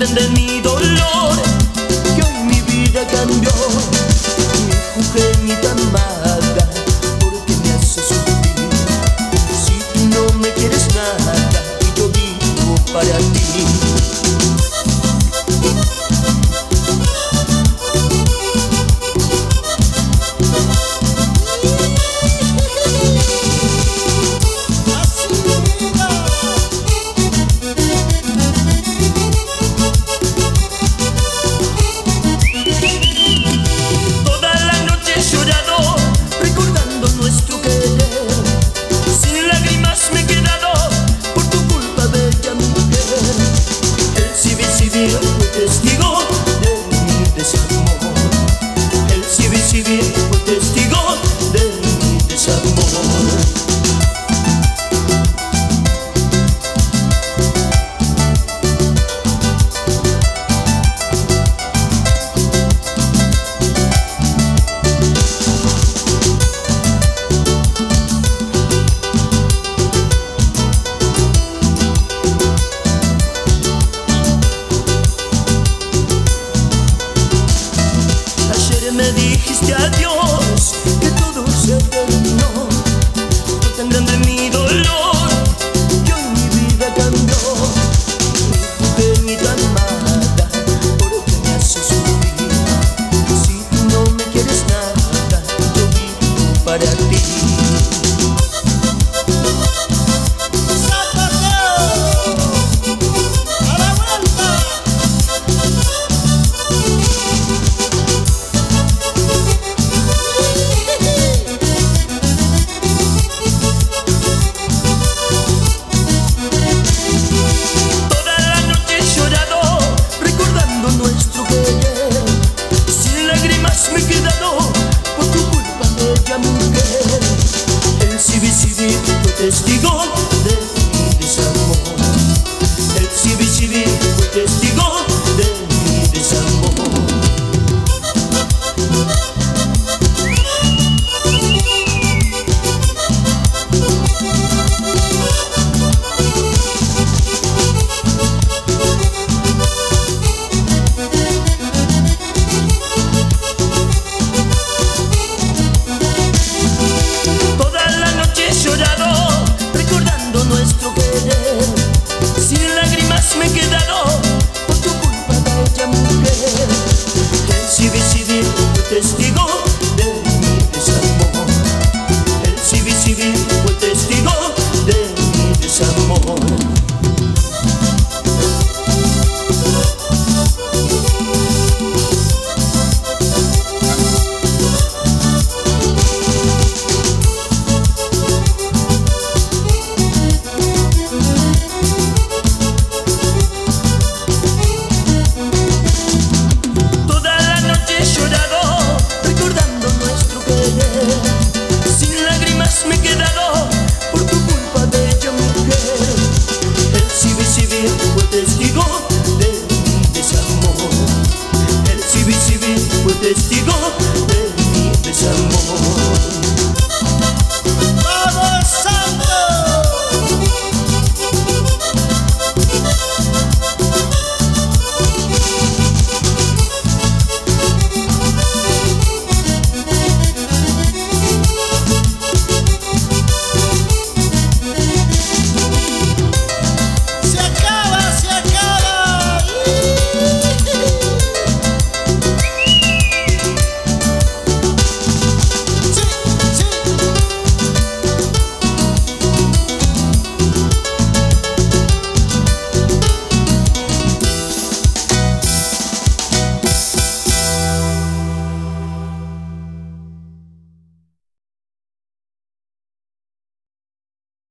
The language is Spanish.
sangren de mi dolor, que hoy mi vida cambió. Mi juvenita amada, porque me hace sufrir. Si tú no me quieres nada y yo vivo para ti. Fue testigo de mi desamor. El civil fue testigo de mi desamor. Me dijiste adiós, que todo se terminó. Fue tan grande mi dolor, que hoy mi vida cambió. Mi juventud amada, porque me hace sufrir. Si tú no me quieres nada, yo vivo para ti. Fue testigo de mi desamor. El civil fue testigo de mi desamor. Me he quedado por tu culpa, bella mujer. El civil fue testigo de mi desamor. El civil fue testigo de mi desamor. Me he quedado por tu culpa, bella mujer. El civil fue testigo de mi desamor. El civil fue testigo